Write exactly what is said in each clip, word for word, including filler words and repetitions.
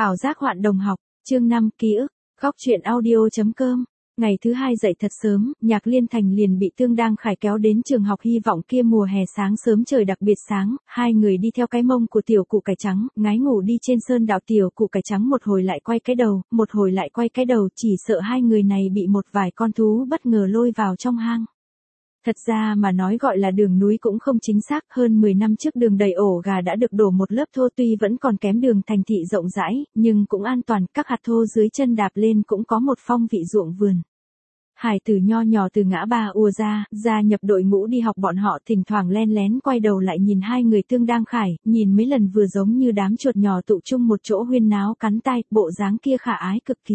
Ảo giác hoạn đồng học, chương năm, ký ức, góc truyện audio.com. Ngày thứ hai dậy thật sớm, Nhạc Liên Thành liền bị Tương Đang Khải kéo đến trường học hy vọng kia mùa hè sáng sớm trời đặc biệt sáng, hai người đi theo cái mông của tiểu cụ cải trắng, ngái ngủ đi trên sơn đạo tiểu cụ cải trắng một hồi lại quay cái đầu, một hồi lại quay cái đầu, chỉ sợ hai người này bị một vài con thú bất ngờ lôi vào trong hang. Thật ra mà nói gọi là đường núi cũng không chính xác, hơn mười năm trước đường đầy ổ gà đã được đổ một lớp thô tuy vẫn còn kém đường thành thị rộng rãi, nhưng cũng an toàn, các hạt thô dưới chân đạp lên cũng có một phong vị ruộng vườn. Hải tử nho nhỏ từ ngã ba ùa ra, gia nhập đội ngũ đi học bọn họ thỉnh thoảng len lén quay đầu lại nhìn hai người Tương Đang Khải, nhìn mấy lần vừa giống như đám chuột nhỏ tụ chung một chỗ huyên náo cắn tai, bộ dáng kia khả ái cực kỳ.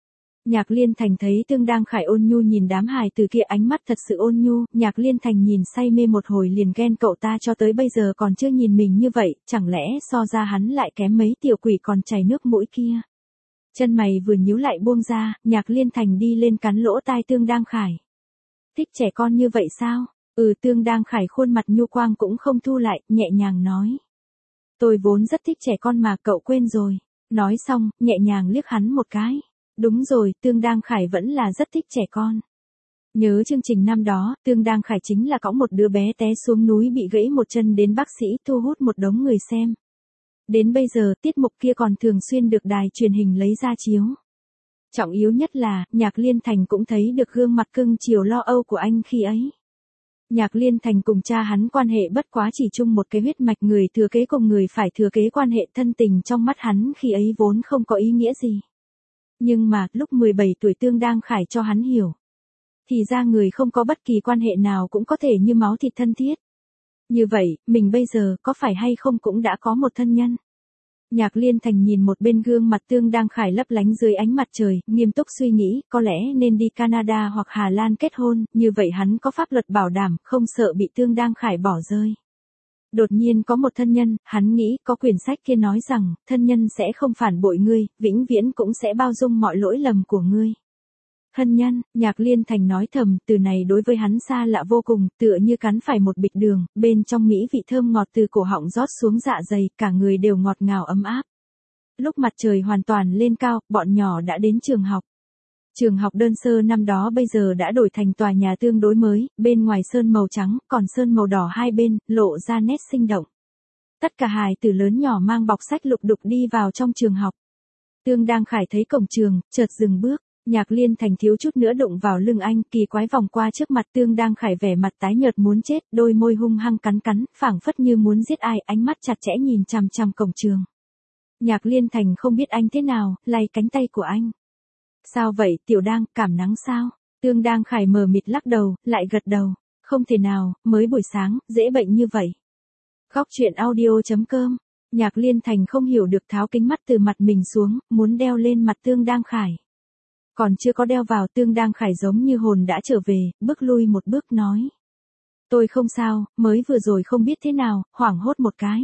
Nhạc Liên Thành thấy Tương Đang Khải ôn nhu nhìn đám hài từ kia ánh mắt thật sự ôn nhu, Nhạc Liên Thành nhìn say mê một hồi liền ghen cậu ta cho tới bây giờ còn chưa nhìn mình như vậy, chẳng lẽ so ra hắn lại kém mấy tiểu quỷ còn chảy nước mũi kia. Chân mày vừa nhíu lại buông ra, Nhạc Liên Thành đi lên cắn lỗ tai Tương Đang Khải. Thích trẻ con như vậy sao? Ừ, Tương Đang Khải khuôn mặt nhu quang cũng không thu lại, nhẹ nhàng nói. Tôi vốn rất thích trẻ con mà cậu quên rồi. Nói xong, nhẹ nhàng liếc hắn một cái. Đúng rồi, Tương Đang Khải vẫn là rất thích trẻ con. Nhớ chương trình năm đó, Tương Đang Khải chính là cõng một đứa bé té xuống núi bị gãy một chân đến bác sĩ thu hút một đống người xem. Đến bây giờ, tiết mục kia còn thường xuyên được đài truyền hình lấy ra chiếu. Trọng yếu nhất là, Nhạc Liên Thành cũng thấy được gương mặt cưng chiều lo âu của anh khi ấy. Nhạc Liên Thành cùng cha hắn quan hệ bất quá chỉ chung một cái huyết mạch, người thừa kế cùng người phải thừa kế quan hệ thân tình trong mắt hắn khi ấy vốn không có ý nghĩa gì. Nhưng mà, lúc mười bảy tuổi Tương Đang Khải cho hắn hiểu. Thì ra người không có bất kỳ quan hệ nào cũng có thể như máu thịt thân thiết. Như vậy, mình bây giờ có phải hay không cũng đã có một thân nhân. Nhạc Liên Thành nhìn một bên gương mặt Tương Đang Khải lấp lánh dưới ánh mặt trời, nghiêm túc suy nghĩ, có lẽ nên đi Canada hoặc Hà Lan kết hôn, như vậy hắn có pháp luật bảo đảm, không sợ bị Tương Đang Khải bỏ rơi. Đột nhiên có một thân nhân, hắn nghĩ có quyển sách kia nói rằng, thân nhân sẽ không phản bội ngươi, vĩnh viễn cũng sẽ bao dung mọi lỗi lầm của ngươi. Thân nhân, Nhạc Liên Thành nói thầm, từ này đối với hắn xa lạ vô cùng, tựa như cắn phải một bịch đường, bên trong mỹ vị thơm ngọt từ cổ họng rót xuống dạ dày, cả người đều ngọt ngào ấm áp. Lúc mặt trời hoàn toàn lên cao, bọn nhỏ đã đến trường học. Trường học đơn sơ năm đó bây giờ đã đổi thành tòa nhà tương đối mới, bên ngoài sơn màu trắng, còn sơn màu đỏ hai bên, lộ ra nét sinh động. Tất cả hài tử lớn nhỏ mang bọc sách lục đục đi vào trong trường học. Tương Đang Khải thấy cổng trường, chợt dừng bước. Nhạc Liên Thành thiếu chút nữa đụng vào lưng anh, kỳ quái vòng qua trước mặt Tương Đang Khải vẻ mặt tái nhợt muốn chết, đôi môi hung hăng cắn cắn, phảng phất như muốn giết ai, ánh mắt chặt chẽ nhìn chằm chằm cổng trường. Nhạc Liên Thành không biết anh thế nào, lay cánh tay của anh. Sao vậy, Tiểu Đang, cảm nắng sao? Tương Đang Khải mờ mịt lắc đầu, lại gật đầu. Không thể nào, mới buổi sáng, dễ bệnh như vậy. Góc truyện audio.com. Nhạc Liên Thành không hiểu được tháo kính mắt từ mặt mình xuống, muốn đeo lên mặt Tương Đang Khải. Còn chưa có đeo vào, Tương Đang Khải giống như hồn đã trở về, bước lui một bước nói. Tôi không sao, mới vừa rồi không biết thế nào, hoảng hốt một cái.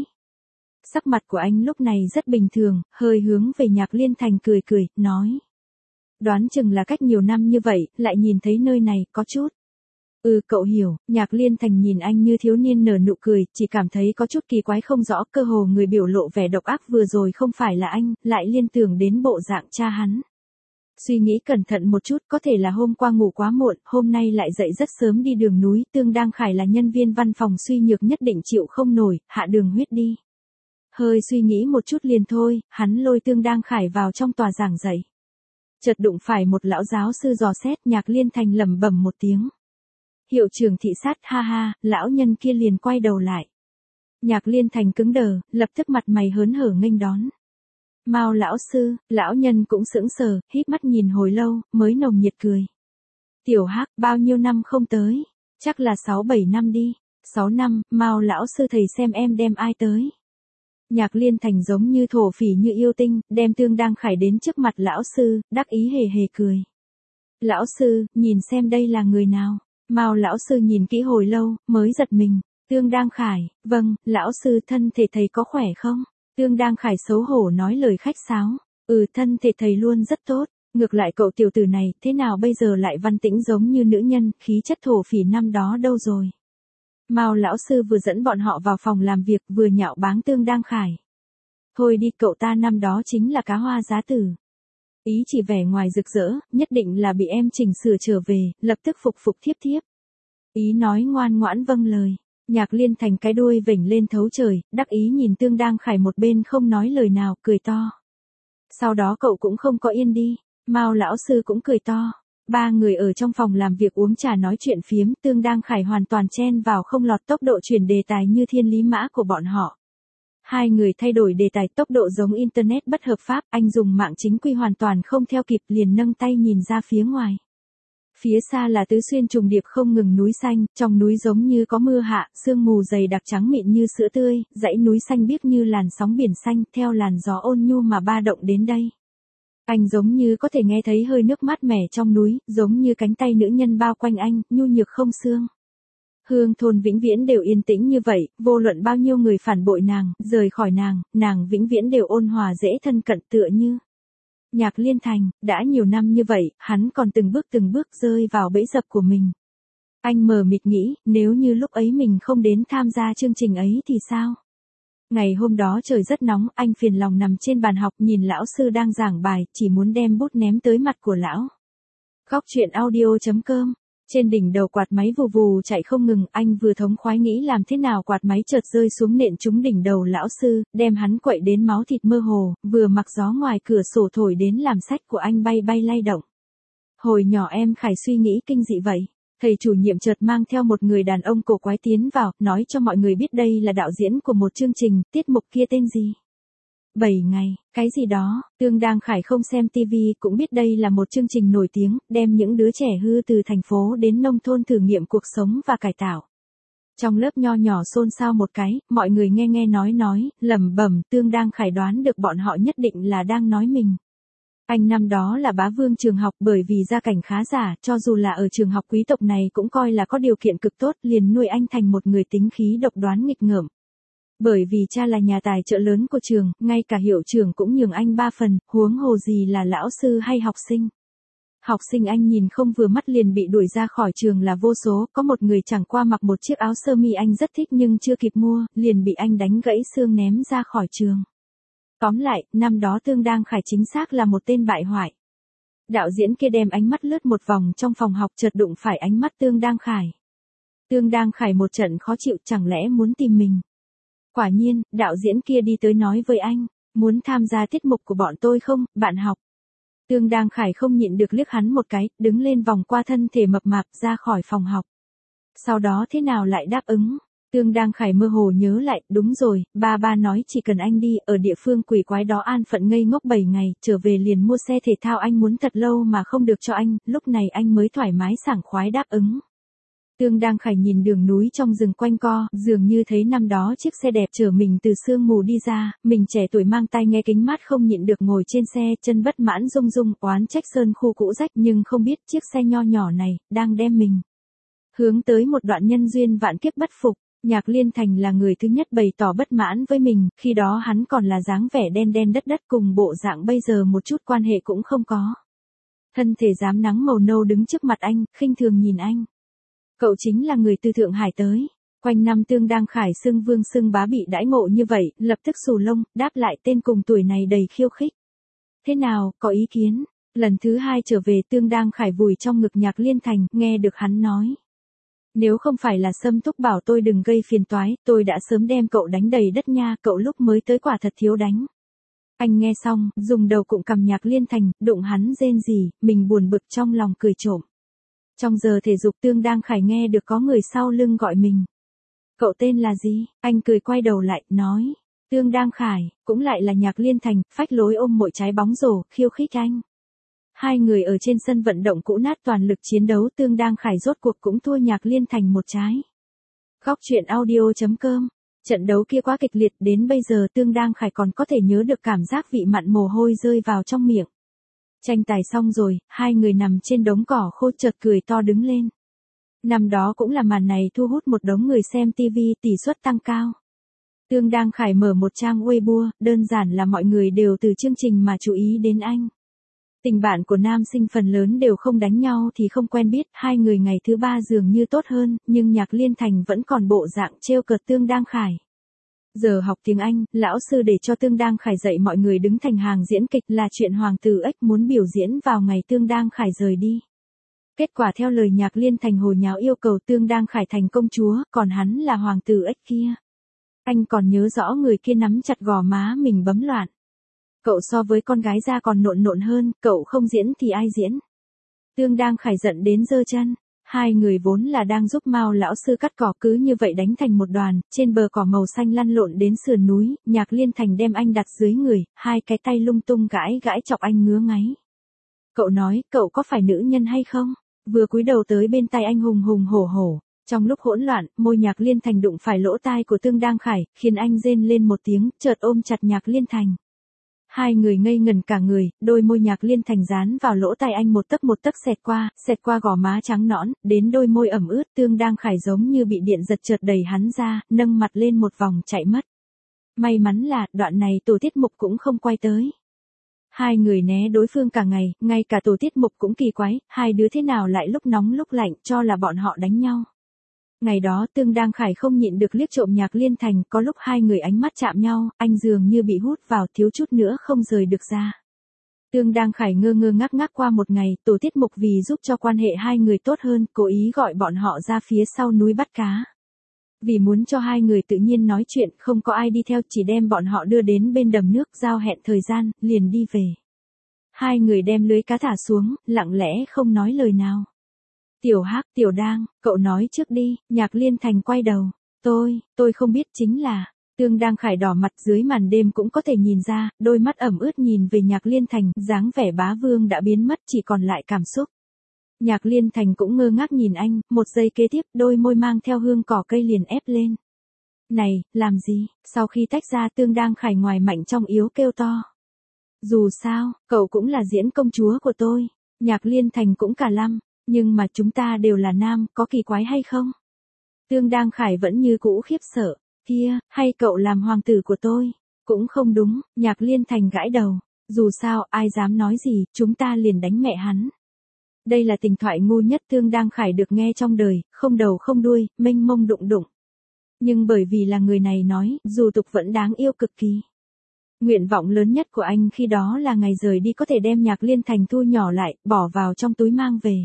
Sắc mặt của anh lúc này rất bình thường, hơi hướng về Nhạc Liên Thành cười cười, nói. Đoán chừng là cách nhiều năm như vậy, lại nhìn thấy nơi này, có chút. Ừ, cậu hiểu, Nhạc Liên Thành nhìn anh như thiếu niên nở nụ cười, chỉ cảm thấy có chút kỳ quái không rõ, cơ hồ người biểu lộ vẻ độc ác vừa rồi không phải là anh, lại liên tưởng đến bộ dạng cha hắn. Suy nghĩ cẩn thận một chút, có thể là hôm qua ngủ quá muộn, hôm nay lại dậy rất sớm đi đường núi, Tương Đang Khải là nhân viên văn phòng suy nhược nhất định chịu không nổi, hạ đường huyết đi. Hơi suy nghĩ một chút liền thôi, hắn lôi Tương Đang Khải vào trong tòa giảng dạy. Chợt đụng phải một lão giáo sư dò xét, Nhạc Liên Thành lẩm bẩm một tiếng. Hiệu trưởng thị sát, ha ha, lão nhân kia liền quay đầu lại. Nhạc Liên Thành cứng đờ, lập tức mặt mày hớn hở nghênh đón. Mao lão sư, lão nhân cũng sững sờ, híp mắt nhìn hồi lâu, mới nồng nhiệt cười. Tiểu Hắc, bao nhiêu năm không tới? Chắc là sáu bảy năm đi. Sáu năm, Mao lão sư thầy xem em đem ai tới. Nhạc Liên Thành giống như thổ phỉ như yêu tinh, đem Tương Đang Khải đến trước mặt lão sư, đắc ý hề hề cười. Lão sư, nhìn xem đây là người nào. Mao lão sư nhìn kỹ hồi lâu, mới giật mình. Tương Đang Khải, vâng, lão sư thân thể thầy có khỏe không? Tương Đang Khải xấu hổ nói lời khách sáo. Ừ, thân thể thầy luôn rất tốt. Ngược lại cậu tiểu tử này, thế nào bây giờ lại văn tĩnh giống như nữ nhân, khí chất thổ phỉ năm đó đâu rồi? Mao lão sư vừa dẫn bọn họ vào phòng làm việc, vừa nhạo báng Tương Đang Khải. Thôi đi, cậu ta năm đó chính là cá hoa giá tử. Ý chỉ vẻ ngoài rực rỡ, nhất định là bị em chỉnh sửa trở về, lập tức phục phục thiếp thiếp. Ý nói ngoan ngoãn vâng lời. Nhạc Liên Thành cái đuôi vểnh lên thấu trời, đắc ý nhìn Tương Đang Khải một bên không nói lời nào, cười to. Sau đó cậu cũng không có yên đi, Mao lão sư cũng cười to. Ba người ở trong phòng làm việc uống trà nói chuyện phiếm, Tương Đang Khải hoàn toàn chen vào không lọt tốc độ chuyển đề tài như thiên lý mã của bọn họ. Hai người thay đổi đề tài tốc độ giống internet bất hợp pháp, anh dùng mạng chính quy hoàn toàn không theo kịp, liền nâng tay nhìn ra phía ngoài. Phía xa là tứ xuyên trùng điệp không ngừng núi xanh, trong núi giống như có mưa hạ, sương mù dày đặc trắng mịn như sữa tươi, dãy núi xanh biếc như làn sóng biển xanh, theo làn gió ôn nhu mà ba động đến đây. Anh giống như có thể nghe thấy hơi nước mát mẻ trong núi, giống như cánh tay nữ nhân bao quanh anh, nhu nhược không xương. Hương thôn vĩnh viễn đều yên tĩnh như vậy, vô luận bao nhiêu người phản bội nàng, rời khỏi nàng, nàng vĩnh viễn đều ôn hòa dễ thân cận tựa như. Nhạc Liên Thành, đã nhiều năm như vậy, hắn còn từng bước từng bước rơi vào bẫy dập của mình. Anh mờ mịt nghĩ, nếu như lúc ấy mình không đến tham gia chương trình ấy thì sao? Ngày hôm đó trời rất nóng, anh phiền lòng nằm trên bàn học nhìn lão sư đang giảng bài, chỉ muốn đem bút ném tới mặt của lão. Góc truyện audio chấm com. Trên đỉnh đầu quạt máy vù vù chạy không ngừng, anh vừa thống khoái nghĩ làm thế nào quạt máy chợt rơi xuống nện trúng đỉnh đầu lão sư, đem hắn quậy đến máu thịt mơ hồ, vừa mặc gió ngoài cửa sổ thổi đến làm sách của anh bay bay lay động. Hồi nhỏ em Khải suy nghĩ kinh dị vậy. Thầy chủ nhiệm chợt mang theo một người đàn ông cổ quái tiến vào, nói cho mọi người biết đây là đạo diễn của một chương trình, tiết mục kia tên gì? Bảy ngày, cái gì đó, Tương Đang Khải không xem tivi cũng biết đây là một chương trình nổi tiếng, đem những đứa trẻ hư từ thành phố đến nông thôn thử nghiệm cuộc sống và cải tạo. Trong lớp nho nhỏ xôn xao một cái, mọi người nghe nghe nói nói, lẩm bẩm, Tương Đang Khải đoán được bọn họ nhất định là đang nói mình. Anh năm đó là bá vương trường học, bởi vì gia cảnh khá giả, cho dù là ở trường học quý tộc này cũng coi là có điều kiện cực tốt, liền nuôi anh thành một người tính khí độc đoán nghịch ngợm. Bởi vì cha là nhà tài trợ lớn của trường, ngay cả hiệu trưởng cũng nhường anh ba phần, huống hồ gì là lão sư hay học sinh. Học sinh anh nhìn không vừa mắt liền bị đuổi ra khỏi trường là vô số, có một người chẳng qua mặc một chiếc áo sơ mi anh rất thích nhưng chưa kịp mua, liền bị anh đánh gãy xương ném ra khỏi trường. Tóm lại, năm đó Tương Đang Khải chính xác là một tên bại hoại. Đạo diễn kia đem ánh mắt lướt một vòng trong phòng học chợt đụng phải ánh mắt Tương Đang Khải. Tương Đang Khải một trận khó chịu, chẳng lẽ muốn tìm mình. Quả nhiên, đạo diễn kia đi tới nói với anh, muốn tham gia tiết mục của bọn tôi không, bạn học. Tương Đang Khải không nhịn được liếc hắn một cái, đứng lên vòng qua thân thể mập mạp ra khỏi phòng học. Sau đó thế nào lại đáp ứng? Tương Đang Khải mơ hồ nhớ lại, đúng rồi, ba ba nói chỉ cần anh đi, ở địa phương quỷ quái đó an phận ngây ngốc bảy ngày, trở về liền mua xe thể thao anh muốn thật lâu mà không được cho anh, lúc này anh mới thoải mái sảng khoái đáp ứng. Tương Đang Khải nhìn đường núi trong rừng quanh co, dường như thấy năm đó chiếc xe đẹp chở mình từ sương mù đi ra, mình trẻ tuổi mang tai nghe kính mát không nhịn được ngồi trên xe, chân bất mãn rung rung, oán trách sơn khu cũ rách nhưng không biết chiếc xe nho nhỏ này, đang đem mình hướng tới một đoạn nhân duyên vạn kiếp bất phục. Nhạc Liên Thành là người thứ nhất bày tỏ bất mãn với mình, khi đó hắn còn là dáng vẻ đen đen đất đất cùng bộ dạng bây giờ một chút quan hệ cũng không có. Thân thể dám nắng màu nâu đứng trước mặt anh, khinh thường nhìn anh. Cậu chính là người từ Thượng Hải tới. Quanh năm Tương Đang Khải xưng vương xưng bá bị đãi ngộ như vậy, lập tức xù lông, đáp lại tên cùng tuổi này đầy khiêu khích. Thế nào, có ý kiến? Lần thứ hai trở về Tương Đang Khải vùi trong ngực Nhạc Liên Thành, nghe được hắn nói. Nếu không phải là Sâm Thúc bảo tôi đừng gây phiền toái, tôi đã sớm đem cậu đánh đầy đất nha, cậu lúc mới tới quả thật thiếu đánh. Anh nghe xong, dùng đầu cụm cằm Nhạc Liên Thành, đụng hắn rên rỉ, mình buồn bực trong lòng cười trộm. Trong giờ thể dục Tương Đang Khải nghe được có người sau lưng gọi mình. Cậu tên là gì? Anh cười quay đầu lại, nói. Tương Đang Khải, cũng lại là Nhạc Liên Thành, phách lối ôm mỗi trái bóng rổ, khiêu khích anh. Hai người ở trên sân vận động cũ nát toàn lực chiến đấu, Tương Đang Khải rốt cuộc cũng thua Nhạc Liên Thành một trái. Góc truyện audio chấm com. Trận đấu kia quá kịch liệt, đến bây giờ Tương Đang Khải còn có thể nhớ được cảm giác vị mặn mồ hôi rơi vào trong miệng. Tranh tài xong rồi, hai người nằm trên đống cỏ khô chợt cười to đứng lên. Năm đó cũng là màn này thu hút một đống người xem tivi, tỷ suất tăng cao. Tương Đang Khải mở một trang Weibo, đơn giản là mọi người đều từ chương trình mà chú ý đến anh. Tình bạn của nam sinh phần lớn đều không đánh nhau thì không quen biết, hai người ngày thứ ba dường như tốt hơn, nhưng Nhạc Liên Thành vẫn còn bộ dạng trêu cợt Tương Đang Khải. Giờ học tiếng Anh, lão sư để cho Tương Đang Khải dạy mọi người đứng thành hàng diễn kịch là chuyện Hoàng tử Ếch muốn biểu diễn vào ngày Tương Đang Khải rời đi. Kết quả theo lời Nhạc Liên Thành hồi nháo yêu cầu Tương Đang Khải thành công chúa, còn hắn là Hoàng tử Ếch kia. Anh còn nhớ rõ người kia nắm chặt gò má mình bấm loạn. Cậu so với con gái ra còn nộn nộn hơn, cậu không diễn thì ai diễn? Tương Đang Khải giận đến giơ chân. Hai người vốn là đang giúp Mao lão sư cắt cỏ cứ như vậy đánh thành một đoàn, trên bờ cỏ màu xanh lăn lộn đến sườn núi, Nhạc Liên Thành đem anh đặt dưới người, hai cái tay lung tung gãi gãi chọc anh ngứa ngáy. Cậu nói, cậu có phải nữ nhân hay không? Vừa cúi đầu tới bên tay anh hùng hùng hổ hổ. Trong lúc hỗn loạn, môi Nhạc Liên Thành đụng phải lỗ tai của Tương Đang Khải, khiến anh rên lên một tiếng, chợt ôm chặt Nhạc Liên Thành. Hai người ngây ngẩn cả người, đôi môi Nhạc Liên Thành dán vào lỗ tai anh một tấc một tấc xẹt qua, xẹt qua gò má trắng nõn, đến đôi môi ẩm ướt. Tương Đang Khải giống như bị điện giật chợt đẩy hắn ra, nâng mặt lên một vòng chạy mất. May mắn là, đoạn này tổ tiết mục cũng không quay tới. Hai người né đối phương cả ngày, ngay cả tổ tiết mục cũng kỳ quái, hai đứa thế nào lại lúc nóng lúc lạnh, cho là bọn họ đánh nhau. Ngày đó Tương Đang Khải không nhịn được liếc trộm Nhạc Liên Thành, có lúc hai người ánh mắt chạm nhau, anh dường như bị hút vào, thiếu chút nữa không rời được ra. Tương Đang Khải ngơ ngơ ngác ngác qua một ngày, tổ tiết mục vì giúp cho quan hệ hai người tốt hơn, cố ý gọi bọn họ ra phía sau núi bắt cá. Vì muốn cho hai người tự nhiên nói chuyện, không có ai đi theo, chỉ đem bọn họ đưa đến bên đầm nước, giao hẹn thời gian, liền đi về. Hai người đem lưới cá thả xuống, lặng lẽ không nói lời nào. Tiểu Hắc, Tiểu Đang, cậu nói trước đi. Nhạc Liên Thành quay đầu. Tôi, tôi không biết chính là. Tương Đang Khải đỏ mặt, dưới màn đêm cũng có thể nhìn ra, đôi mắt ẩm ướt nhìn về Nhạc Liên Thành, dáng vẻ bá vương đã biến mất, chỉ còn lại cảm xúc. Nhạc Liên Thành cũng ngơ ngác nhìn anh, một giây kế tiếp, đôi môi mang theo hương cỏ cây liền ép lên. Này, làm gì? Sau khi tách ra Tương Đang Khải ngoài mạnh trong yếu kêu to. Dù sao, cậu cũng là diễn công chúa của tôi. Nhạc Liên Thành cũng cả lăm. Nhưng mà chúng ta đều là nam, có kỳ quái hay không? Tương Đang Khải vẫn như cũ khiếp sợ. Kia, hay cậu làm hoàng tử của tôi? Cũng không đúng, Nhạc Liên Thành gãi đầu. Dù sao, ai dám nói gì, chúng ta liền đánh mẹ hắn. Đây là tình thoại ngu nhất Tương Đang Khải được nghe trong đời, không đầu không đuôi, mênh mông đụng đụng. Nhưng bởi vì là người này nói, dù tục vẫn đáng yêu cực kỳ. Nguyện vọng lớn nhất của anh khi đó là ngày rời đi có thể đem Nhạc Liên Thành thu nhỏ lại, bỏ vào trong túi mang về.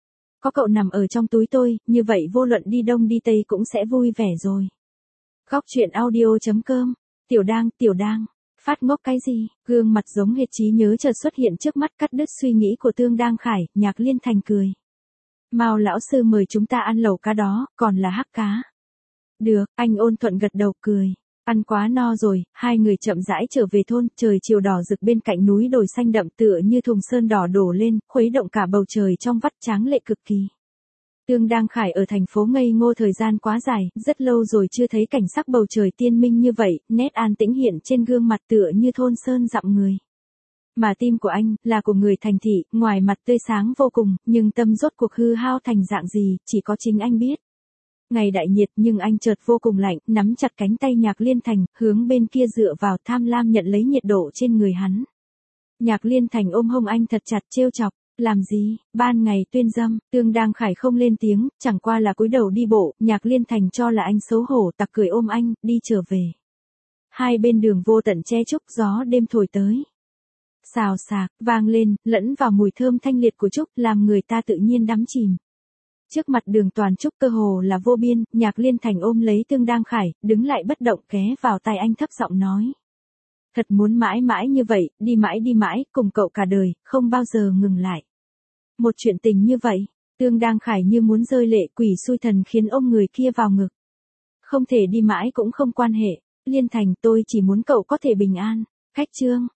Có cậu nằm ở trong túi tôi, như vậy vô luận đi đông đi tây cũng sẽ vui vẻ rồi. Góc truyện audio chấm com. Tiểu Đang, Tiểu Đang. Phát ngốc cái gì? Gương mặt giống hệt trí nhớ chợt xuất hiện trước mắt cắt đứt suy nghĩ của Tương Đang Khải. Nhạc Liên Thành cười. Mao lão sư mời chúng ta ăn lẩu cá đó, còn là hắc cá. Được, anh ôn thuận gật đầu cười. Ăn quá no rồi, hai người chậm rãi trở về thôn, trời chiều đỏ rực bên cạnh núi đồi xanh đậm tựa như thùng sơn đỏ đổ lên, khuấy động cả bầu trời trong vắt tráng lệ cực kỳ. Tương Đang Khải ở thành phố ngây ngô thời gian quá dài, rất lâu rồi chưa thấy cảnh sắc bầu trời tiên minh như vậy, nét an tĩnh hiện trên gương mặt tựa như thôn sơn dặm người. Mà tim của anh, là của người thành thị, ngoài mặt tươi sáng vô cùng, nhưng tâm rốt cuộc hư hao thành dạng gì, chỉ có chính anh biết. Ngày đại nhiệt nhưng anh chợt vô cùng lạnh, nắm chặt cánh tay Nhạc Liên Thành, hướng bên kia dựa vào tham lam nhận lấy nhiệt độ trên người hắn. Nhạc Liên Thành ôm hông anh thật chặt trêu chọc, làm gì, ban ngày tuyên dâm, Tương Đang Khải không lên tiếng, chẳng qua là cúi đầu đi bộ, Nhạc Liên Thành cho là anh xấu hổ tặc cười ôm anh, đi trở về. Hai bên đường vô tận che trúc gió đêm thổi tới. Xào xạc, vang lên, lẫn vào mùi thơm thanh liệt của trúc làm người ta tự nhiên đắm chìm. Trước mặt đường toàn trúc cơ hồ là vô biên, Nhạc Liên Thành ôm lấy Tương Đang Khải, đứng lại bất động ghé vào tai anh thấp giọng nói. Thật muốn mãi mãi như vậy, đi mãi đi mãi, cùng cậu cả đời, không bao giờ ngừng lại. Một chuyện tình như vậy, Tương Đang Khải như muốn rơi lệ quỷ xui thần khiến ôm người kia vào ngực. Không thể đi mãi cũng không quan hệ, Liên Thành tôi chỉ muốn cậu có thể bình an. Khách chương.